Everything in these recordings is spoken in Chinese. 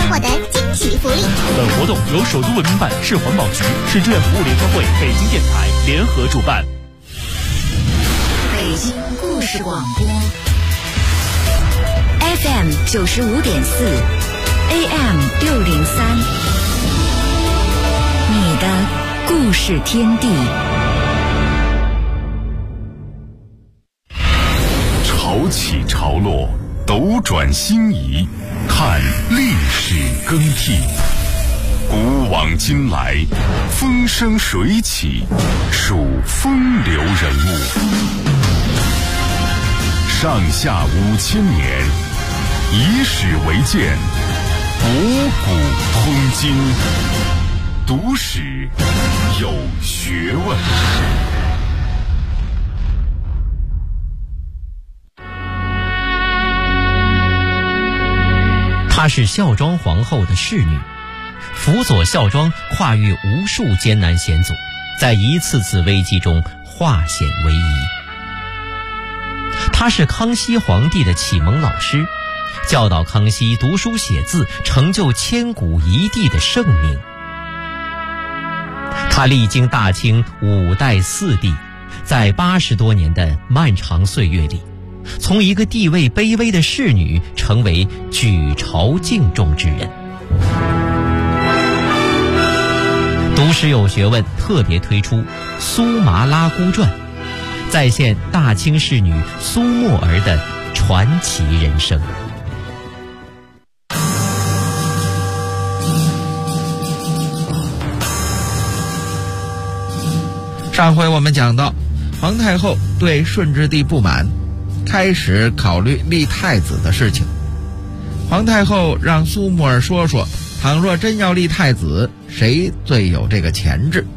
获得惊喜福利。 本活动由首都文明办、市环保局、市志愿服务联合会、北京电台联合主办。 北京故事广播 FM 95.4 AM 603，你的故事天地。 潮起潮落，斗转星移，看历史更替。古往今来，风生水起，数风流人物。上下5000年，以史为鉴，博古通今，读史有学问。 她是孝庄皇后的侍女，辅佐孝庄跨越无数艰难险阻，在一次次危机中化险为夷。她是康熙皇帝的启蒙老师，教导康熙读书写字，成就千古一帝的盛名。她历经大清5代4帝，在80多年的漫长岁月里，从一个地位卑微的侍女成为举朝敬重之人。读史有学问特别推出《苏麻拉姑传》，再现大清侍女苏沫儿的传奇人生。 上回我们讲到，皇太后对顺治帝不满，开始考虑立太子的事情。皇太后让苏沫儿说说，倘若真要立太子，谁最有这个潜质？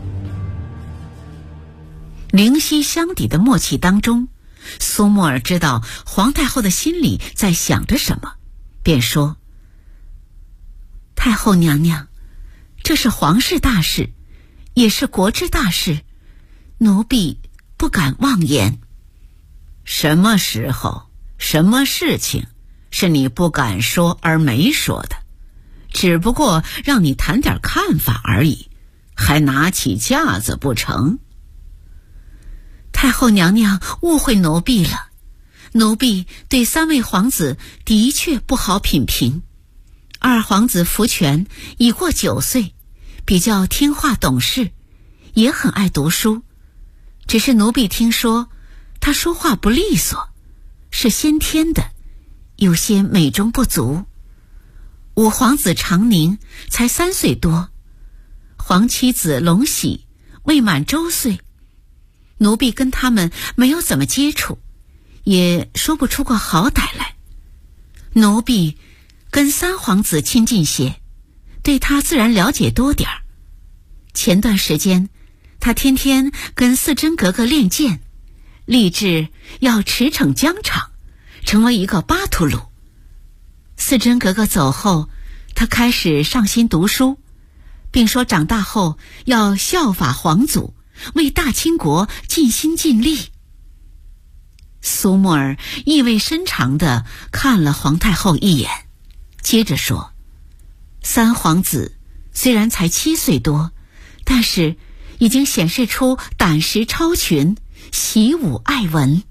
灵犀相抵的默契当中，苏沫儿知道皇太后的心里在想着什么，便说：太后娘娘，这是皇室大事，也是国之大事，奴婢不敢妄言。什么时候，什么事情是你不敢说而没说的？只不过让你谈点看法而已，还拿起架子不成？太后娘娘误会奴婢了，奴婢对3位皇子的确不好品评。二皇子福全已过9岁，比较听话懂事，也很爱读书，只是奴婢听说他说话不利索，是先天的，有些美中不足。5皇子长宁才3岁多，皇妻子隆喜未满周岁，奴婢跟他们没有怎么接触，也说不出个好歹来。奴婢跟3皇子亲近些，对他自然了解多点儿。前段时间他天天跟四珍格格练剑，立志要驰骋疆场，成为一个巴图鲁。四珍格格走后，他开始上心读书，并说长大后要效法皇祖，为大清国尽心尽力。苏沫儿意味深长地看了皇太后一眼，接着说：3皇子虽然才7岁多，但是已经显示出胆识超群，习武爱文。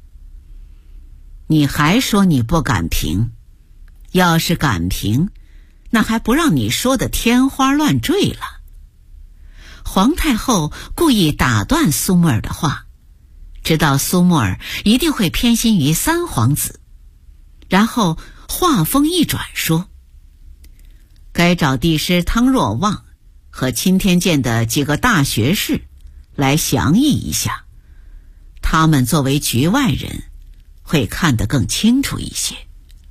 你还说你不敢评？要是敢评，那还不让你说的天花乱坠了。皇太后故意打断苏沫儿的话，知道苏沫儿一定会偏心于3皇子，然后话锋一转说：该找帝师汤若望和钦天监的几个大学士来详议一下，他们作为局外人会看得更清楚一些。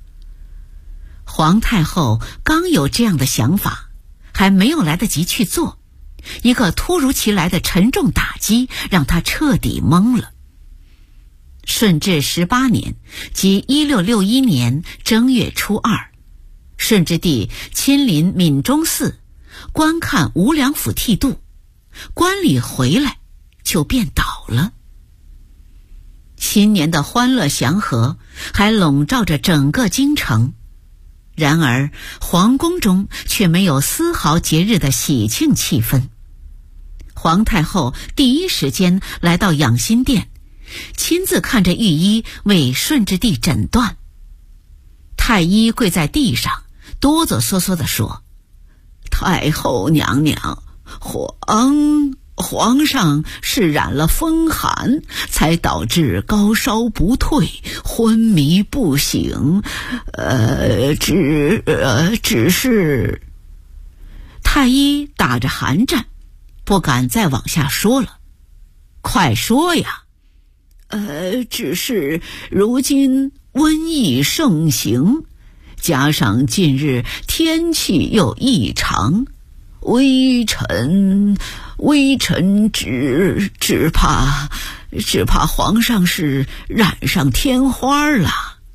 皇太后刚有这样的想法，还没有来得及去做，一个突如其来的沉重打击让她彻底懵了。顺治18年，即1661年正月初2，顺治帝亲临闽中寺观看无量府剃度，观礼回来就便倒了。新年的欢乐祥和还笼罩着整个京城， 然而皇宫中却没有丝毫节日的喜庆气氛。皇太后第一时间来到养心殿，亲自看着御医为顺治帝诊断。太医跪在地上，哆哆嗦嗦地说：“太后娘娘，皇上是染了风寒，才导致高烧不退，昏迷不醒。只是……”太医打着寒战，不敢再往下说了。快说呀！只是如今瘟疫盛行，加上近日天气又异常，微臣只怕皇上是染上天花了。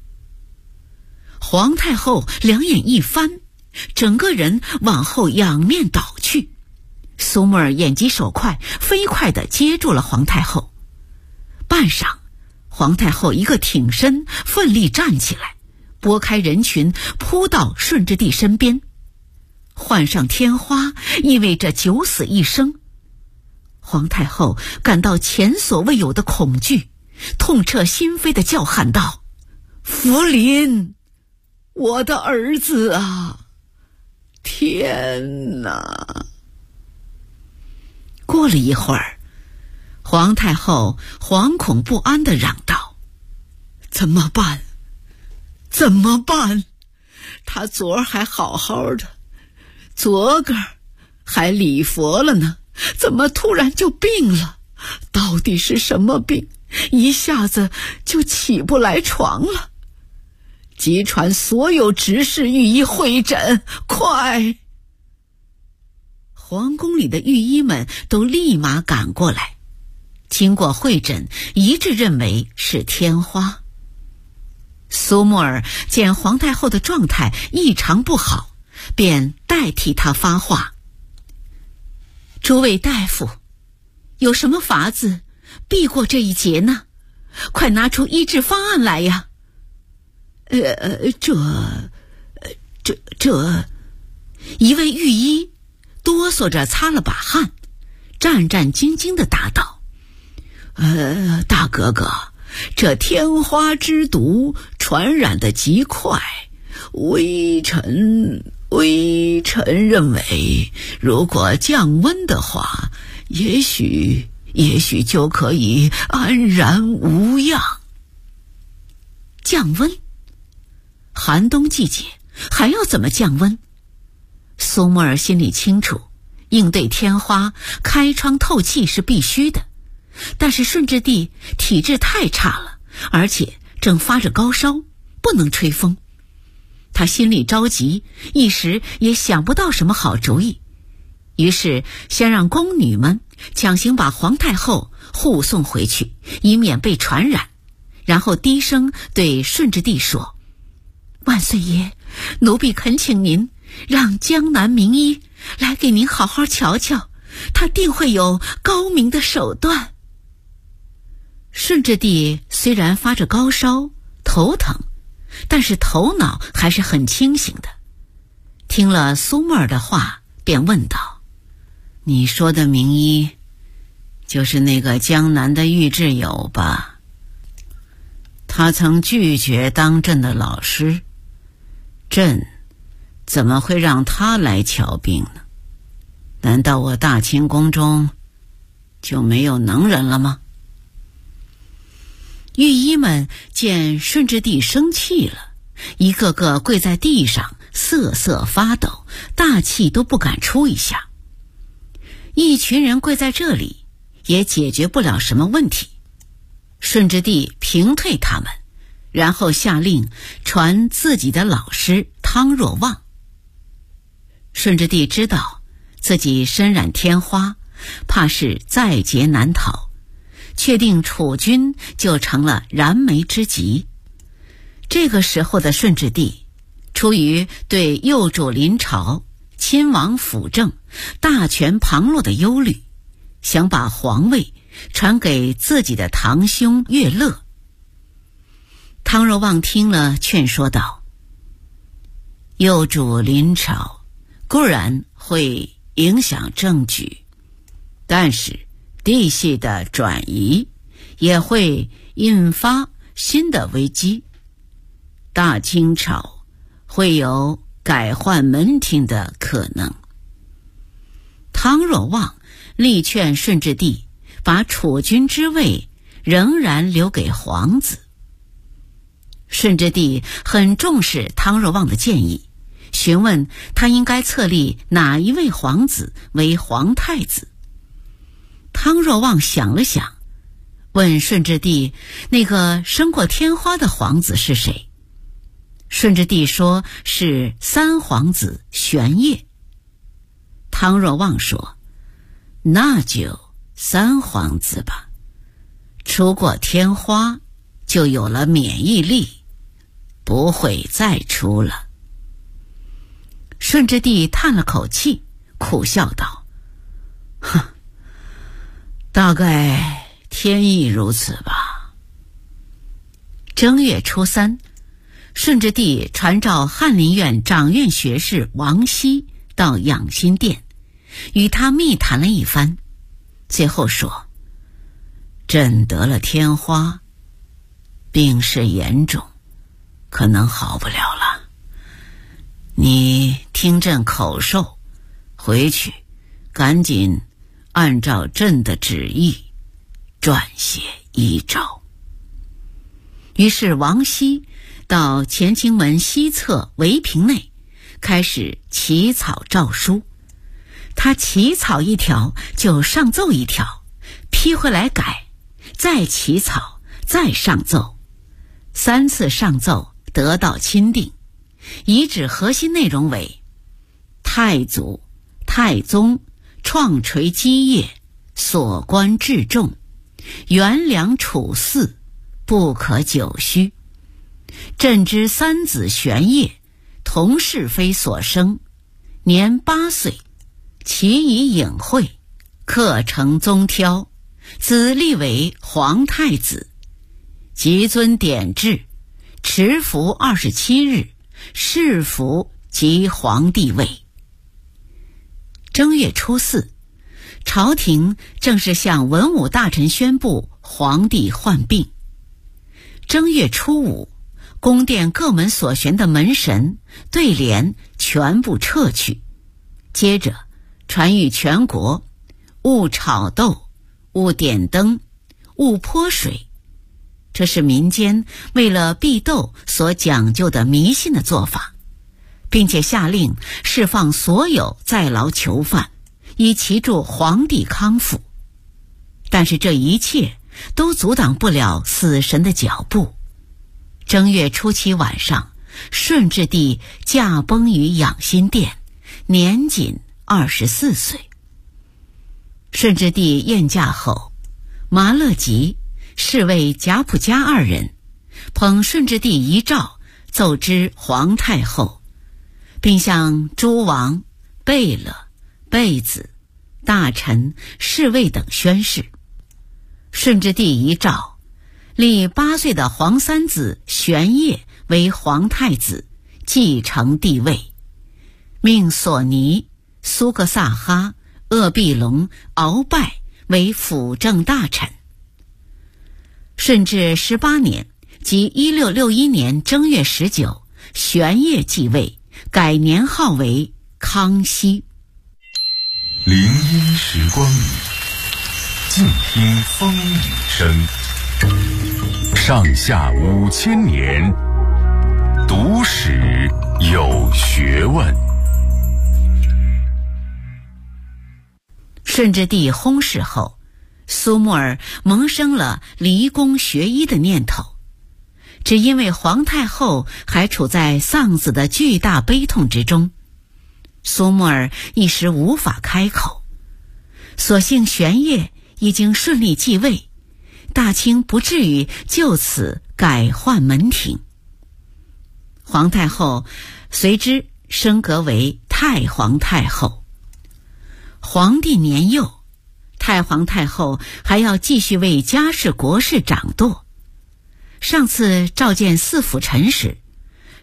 皇太后两眼一翻，整个人往后仰面倒去。苏沫儿眼疾手快，飞快地接住了皇太后。半晌，皇太后一个挺身，奋力站起来，拨开人群，扑到顺治帝身边。患上天花意味着九死一生。皇太后感到前所未有的恐惧，痛彻心扉地叫喊道：“福临，我的儿子啊！天哪！”过了一会儿，皇太后惶恐不安地嚷道：“怎么办？他昨儿还好好的，昨个还礼佛了呢，怎么突然就病了？到底是什么病？一下子就起不来床了。急传所有执事御医会诊，快！”皇宫里的御医们都立马赶过来，经过会诊，一致认为是天花。苏沫儿见皇太后的状态异常不好，便代替她发话：“诸位大夫，有什么法子避过这一劫呢？快拿出医治方案来呀！”一位御医哆嗦着擦了把汗，战战兢兢地答道：“大哥哥，这天花之毒传染得极快，微臣认为，如果降温的话，也许就可以安然无恙。”降温？寒冬季节还要怎么降温？苏沫儿心里清楚，应对天花，开窗透气是必须的。但是顺治帝体质太差了，而且正发着高烧，不能吹风。他心里着急，一时也想不到什么好主意，于是先让宫女们强行把皇太后护送回去，以免被传染，然后低声对顺治帝说：“万岁爷，奴婢恳请您让江南名医来给您好好瞧瞧，他定会有高明的手段。”顺治帝虽然发着高烧，头疼，但是头脑还是很清醒的。听了苏沫儿的话，便问道：“你说的名医，就是那个江南的御制友吧？他曾拒绝当朕的老师，朕怎么会让他来瞧病呢？难道我大清宫中就没有能人了吗？”御医们见顺治帝生气了，一个个跪在地上瑟瑟发抖，大气都不敢出一下。一群人跪在这里也解决不了什么问题，顺治帝平退他们，然后下令传自己的老师汤若望。顺治帝知道自己身染天花，怕是在劫难逃，确定储君就成了燃眉之急。这个时候的顺治帝，出于对幼主临朝、亲王辅政、大权旁落的忧虑，想把皇位传给自己的堂兄乐乐。汤若望听了，劝说道：“ 幼主临朝，固然会影响政局，但是地系的转移也会引发新的危机。大清朝会有改换门庭的可能。汤若望力劝顺治帝把储君之位仍然留给皇子。顺治帝很重视汤若望的建议，询问他应该册立哪一位皇子为皇太子。汤若望想了想，问顺治帝那个升过天花的皇子是谁。顺治帝说是三皇子玄烨。汤若望说，那就三皇子吧，出过天花就有了免疫力，不会再出了。顺治帝叹了口气，苦笑道，哼，大概天意如此吧。正月初3，顺治帝传召翰林院掌院学士王熙到养心殿，与他密谈了一番，最后说，朕得了天花，病势严重，可能好不了了。你听朕口授，回去赶紧按照朕的旨意撰写遗诏。于是王熙到乾清门西侧围屏内，开始起草诏书。他起草一条就上奏一条，批回来改，再起草，再上奏，3次上奏得到钦定。遗旨核心内容为：太祖、太宗创垂基业，所关至重，元良处嗣，不可久虚。朕之三子玄烨，同是非所生，年8岁，其以隐晦，克承宗挑，子立为皇太子，即遵典制，持服27日，谥服即皇帝位。正月初4，朝廷正式向文武大臣宣布皇帝患病。正月初5，宫殿各门所悬的门神、对联全部撤去，接着传谕全国，勿炒豆，勿点灯，勿泼水。这是民间为了避斗所讲究的迷信的做法，并且下令释放所有在牢囚犯，以祈祝皇帝康复。但是这一切都阻挡不了死神的脚步。正月初7晚上，顺治帝驾崩于养心殿，年仅24岁。顺治帝宴驾后，麻乐吉、侍卫贾普嘉2人捧顺治帝遗诏奏知皇太后，并向诸王、贝勒、贝子、大臣、侍卫等宣誓。顺治帝遗诏立8岁的皇三子玄烨为皇太子，继承帝位，命索尼、苏格萨哈、鄂必隆、鳌拜为辅政大臣。顺治18年，即1661年正月19，玄烨继位，改年号为康熙。 聆音时光里，静听风雨声。上下5000年，读史有学问。 顺治帝薨逝后，苏木儿萌生了离宫学医的念头，只因为皇太后还处在丧子的巨大悲痛之中，苏木儿一时无法开口。所幸玄烨已经顺利继位，大清不至于就此改换门庭。皇太后随之升格为太皇太后。皇帝年幼，太皇太后还要继续为家事国事掌舵。上次召见4辅臣时，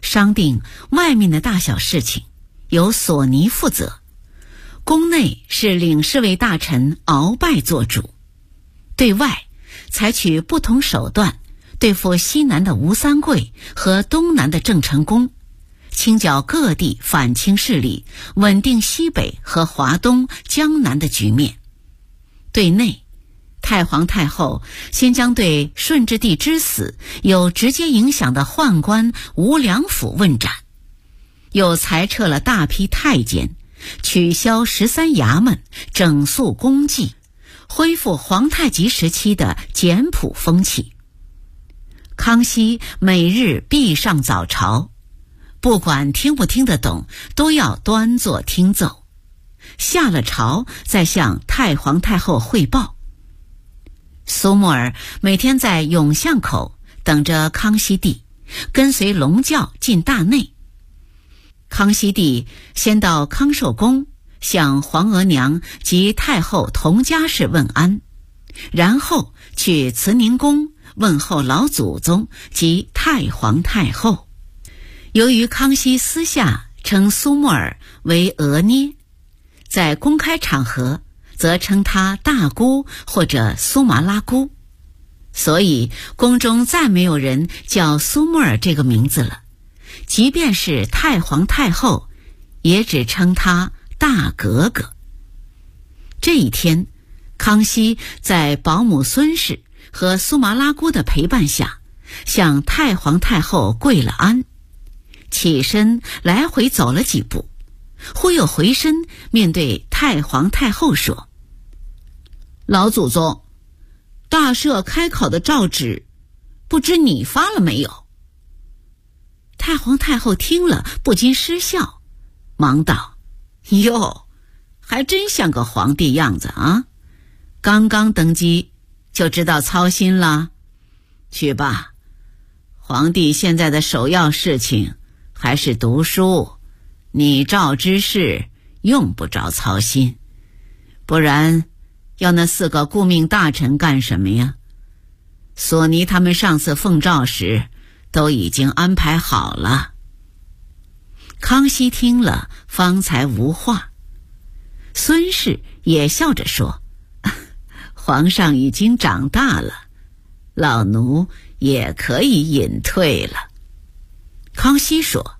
商定外面的大小事情由索尼负责，宫内是领侍卫大臣鳌拜做主，对外采取不同手段对付西南的吴三桂和东南的郑成功，清剿各地反清势力，稳定西北和华东、江南的局面。对内，太皇太后先将对顺治帝之死有直接影响的宦官吴良辅问斩，又裁撤了大批太监，取消13衙门，整肃公祭，恢复皇太极时期的简朴风气。康熙每日必上早朝，不管听不听得懂，都要端坐听奏。下了朝再向太皇太后汇报。苏沫儿每天在永巷口等着康熙帝，跟随龙轿进大内。康熙帝先到康寿宫向皇额娘及太后同家事问安，然后去慈宁宫问候老祖宗及太皇太后。由于康熙私下称苏沫儿为额捏，在公开场合则称她大姑或者苏麻拉姑，所以宫中再没有人叫苏沫儿这个名字了，即便是太皇太后也只称她大格格。这一天，康熙在保姆孙氏和苏麻拉姑的陪伴下，向太皇太后跪了安，起身来回走了几步，忽又回身面对太皇太后说：老祖宗，大赦开考的诏旨，不知你发了没有？太皇太后听了不禁失笑，忙道：哟，还真像个皇帝样子啊！刚刚登基就知道操心了。去吧，皇帝现在的首要事情还是读书，拟诏之事用不着操心，不然要那4个顾命大臣干什么呀？索尼他们上次奉诏时都已经安排好了。康熙听了方才无话。孙氏也笑着说：皇上已经长大了，老奴也可以隐退了。康熙说：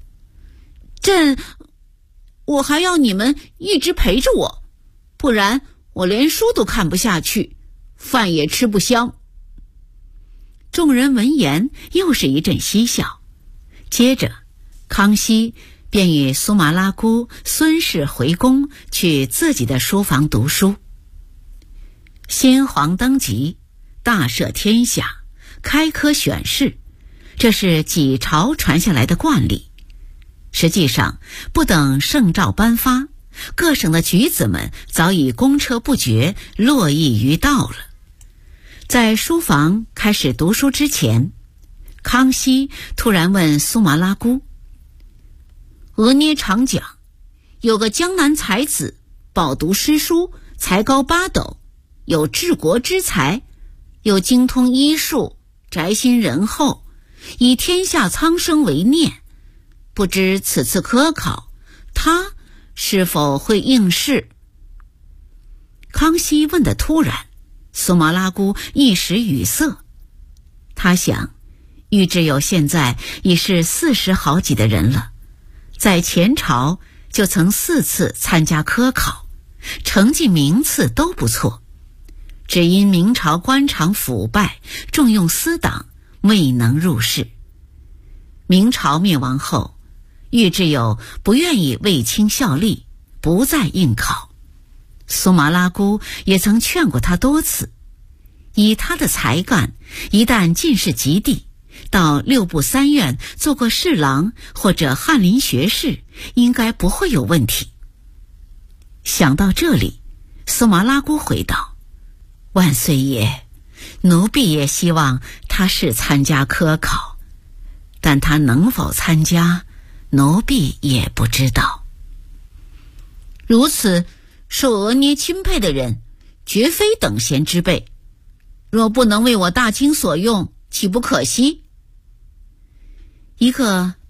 我还要你们一直陪着我，不然我连书都看不下去，饭也吃不香。众人闻言又是一阵嬉笑，接着康熙便与苏麻拉姑孙氏回宫去自己的书房读书。新皇登基，大赦天下，开科选士，这是几朝传下来的惯例。实际上，不等圣诏颁发，各省的举子们早已公车不绝，络绎于道了。在书房开始读书之前，康熙突然问苏麻拉姑：额捏常讲，有个江南才子，饱读诗书，才高8斗，有治国之才，又精通医术，宅心仁厚，以天下苍生为念，不知此次科考，他是否会应试？康熙问得突然，苏麻拉姑一时语塞。他想，玉稚友现在已是40好几的人了，在前朝就曾4次参加科考，成绩名次都不错，只因明朝官场腐败，重用私党，未能入仕。明朝灭亡后，玉稚友不愿意为清效力，不再应考。苏麻拉姑也曾劝过他多次，以他的才干，一旦进士及第，到6部3院做过侍郎或者翰林学士，应该不会有问题。想到这里，苏麻拉姑回道：万岁爷，奴婢也希望他是参加科考，但他能否参加，奴婢也不知道。如此受额捏钦佩的人，绝非等闲之辈，若不能为我大清所用，岂不可惜？一个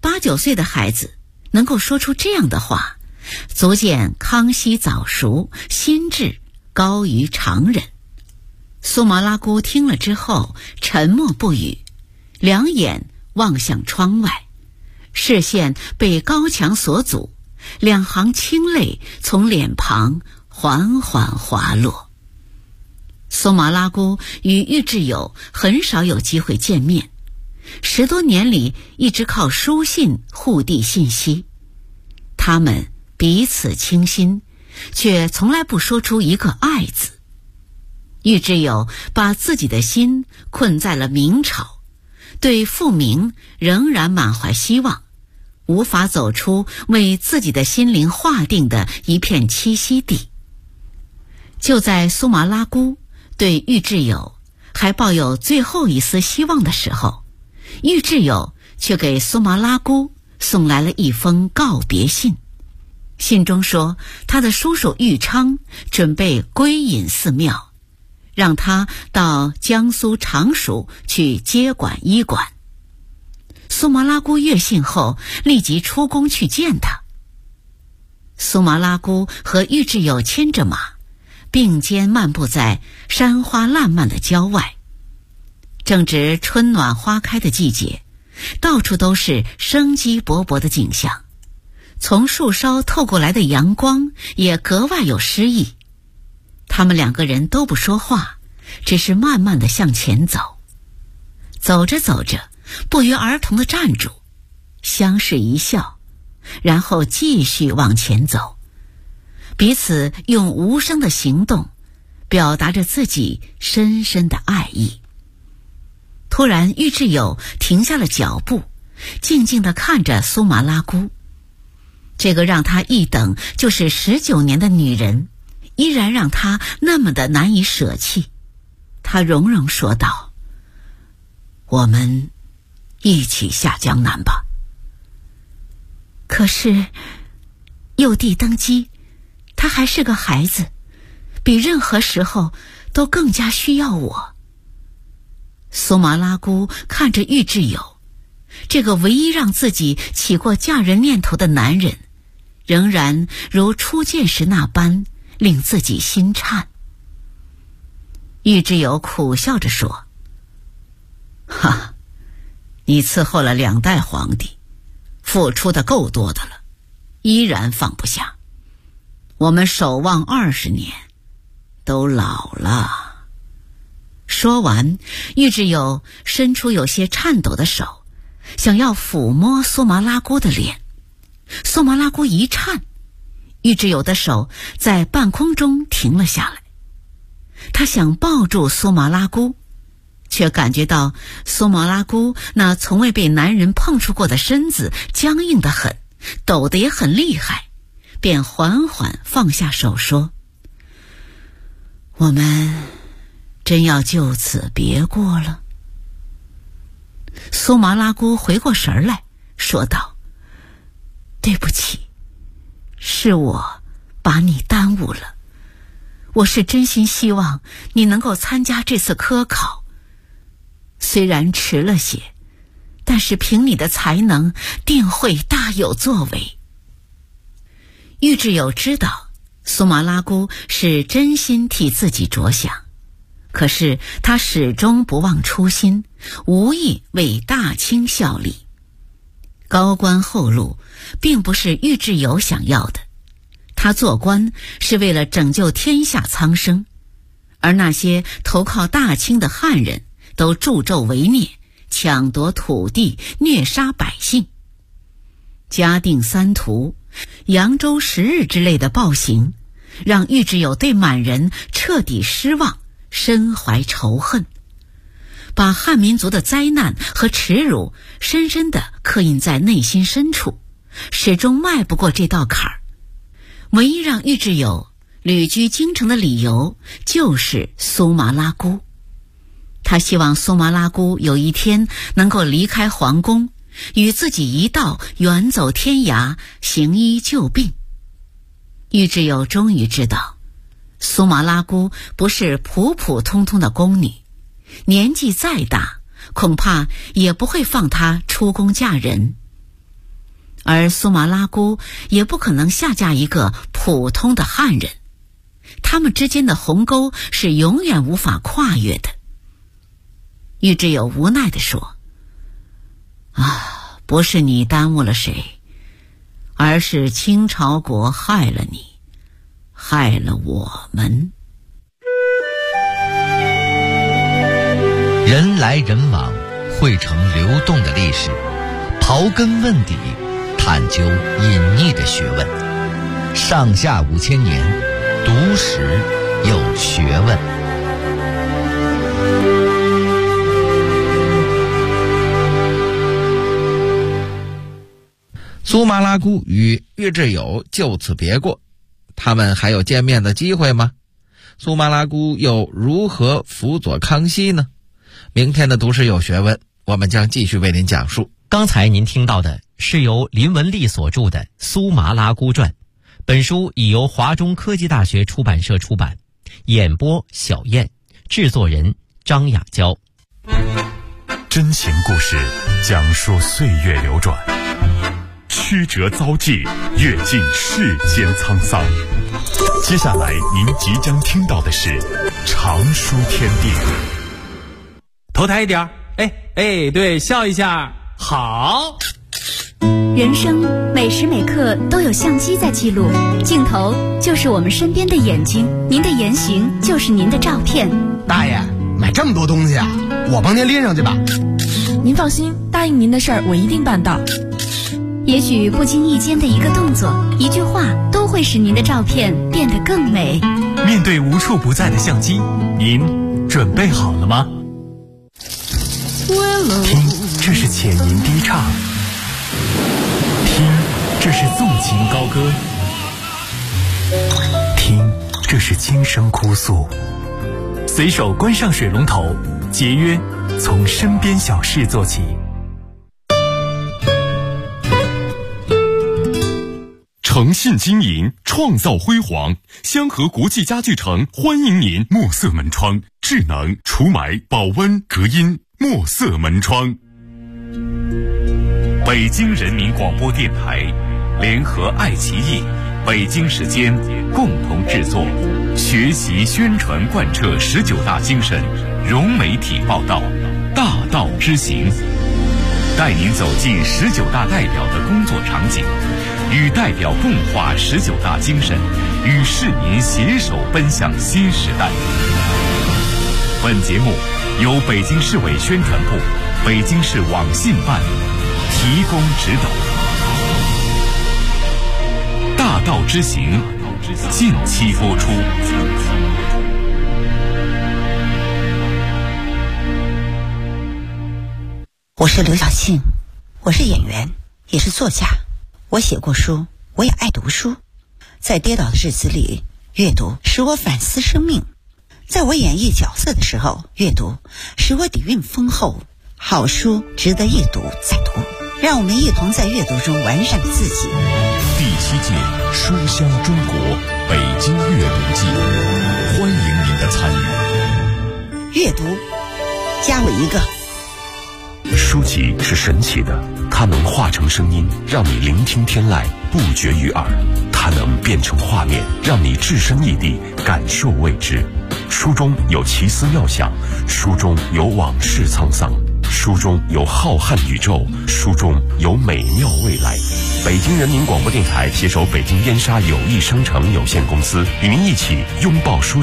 8、9岁的孩子能够说出这样的话，足见康熙早熟，心智高于常人。苏麻拉姑听了之后沉默不语，两眼望向窗外，视线被高墙所阻，两行清泪从脸庞缓缓滑落。苏麻拉姑与玉稚友很少有机会见面，10多年里一直靠书信互递信息。他们彼此倾心，却从来不说出一个爱字。玉稚友把自己的心困在了明朝，对复明仍然满怀希望，无法走出为自己的心灵划定的一片栖息地。就在苏麻拉姑对玉稚友还抱有最后一丝希望的时候，玉稚友却给苏麻拉姑送来了一封告别信。信中说，他的叔叔玉昌准备归隐寺庙，让他到江苏常熟去接管医馆。苏麻拉姑阅信后立即出宫去见他。苏麻拉姑和玉稚友牵着马，并肩漫步在山花烂漫的郊外。正值春暖花开的季节，到处都是生机勃勃的景象，从树梢透过来的阳光也格外有诗意。他们两个人都不说话，只是慢慢地向前走。走着走着，不约而同地站住，相视一笑，然后继续往前走，彼此用无声的行动表达着自己深深的爱意。突然，玉稚友停下了脚步，静静地看着苏麻拉姑。这个让他一等就是19年的女人，依然让他那么的难以舍弃。他融融说道：“我们一起下江南吧。”可是幼帝登基，他还是个孩子，比任何时候都更加需要我。苏麻拉姑看着玉稚友，这个唯一让自己起过嫁人念头的男人，仍然如初见时那般令自己心颤。玉稚友苦笑着说：“哈，你伺候了2代皇帝，付出的够多的了，依然放不下。我们守望20年，都老了。”说完，玉稚友伸出有些颤抖的手，想要抚摸苏麻拉姑的脸。苏麻拉姑一颤，玉稚友的手在半空中停了下来。他想抱住苏麻拉姑，却感觉到苏麻拉姑那从未被男人碰触过的身子僵硬得很，抖得也很厉害，便缓缓放下手说：“我们真要就此别过了？”苏麻拉姑回过神来，说道：“对不起，是我把你耽误了。我是真心希望你能够参加这次科考，虽然迟了些，但是凭你的才能，定会大有作为。”玉稚友知道苏麻拉姑是真心替自己着想，可是他始终不忘初心，无意为大清效力。高官厚禄并不是玉稚友想要的，他做官是为了拯救天下苍生，而那些投靠大清的汉人都助纣为虐，抢夺土地，虐杀百姓。嘉定3屠、扬州10日之类的暴行，让玉稚友对满人彻底失望，深怀仇恨，把汉民族的灾难和耻辱深深地刻印在内心深处，始终迈不过这道坎儿。唯一让玉稚友旅居京城的理由就是苏麻拉姑。他希望苏麻拉姑有一天能够离开皇宫，与自己一道远走天涯，行医救病。玉稚友终于知道，苏麻拉姑不是普普通通的宫女，年纪再大，恐怕也不会放她出宫嫁人。 而苏麻拉姑也不可能下嫁一个普通的汉人，他们之间的鸿沟是永远无法跨越的。玉之友无奈地说：不是你耽误了谁，而是清朝国害了你，害了我们。 人来人往汇成流动的历史，刨根问底，探究隐匿的学问。上下5000年，读史有学问。苏麻拉姑与玉之友就此别过，他们还有见面的机会吗？苏麻拉姑又如何辅佐康熙呢？明天的读史有学问，我们将继续为您讲述。 刚才您听到的是由林文丽所著的《苏麻拉姑传》，本书已由华中科技大学出版社出版，演播小燕，制作人张雅娇。 真情故事讲述岁月流转，曲折遭际，阅尽世间沧桑。接下来您即将听到的是常书天地。 头抬一点，对，笑一下，好。 人生每时每刻都有相机在记录，镜头就是我们身边的眼睛，您的言行就是您的照片。 大爷，买这么多东西啊，我帮您拎上去吧。 您放心，答应您的事儿我一定办到。 也许不经意间的一个动作、一句话，都会使您的照片变得更美。 面对无处不在的相机，您准备好了吗？听，这是浅吟低唱；听，这是纵情高歌；听，这是轻声哭诉。随手关上水龙头，节约从身边小事做起。 诚信经营，创造辉煌。香河国际家具城欢迎您。墨色门窗，智能除霾、保温、隔音。墨色门窗。北京人民广播电台联合爱奇艺、北京时间共同制作，学习宣传贯彻19大精神，融媒体报道，大道之行，带您走进19大代表的工作场景，与代表共话19大精神，与市民携手奔向新时代。本节目由北京市委宣传部、北京市网信办提供指导。大道之行，近期播出。 我是刘晓庆，我是演员，也是作家。我写过书，我也爱读书。在跌倒的日子里，阅读使我反思生命；在我演绎角色的时候，阅读使我底蕴丰厚。好书值得一读再读，让我们一同在阅读中完善自己。 第7届书香中国北京阅读季，欢迎您的参与。 阅读，加我一个。 书籍是神奇的，它能化成声音，让你聆听天籁，不绝于耳；它能变成画面，让你置身异地，感受未知。书中有奇思妙想，书中有往事沧桑，书中有浩瀚宇宙，书中有美妙未来。北京人民广播电台携手北京燕莎友谊商城有限公司，与您一起拥抱书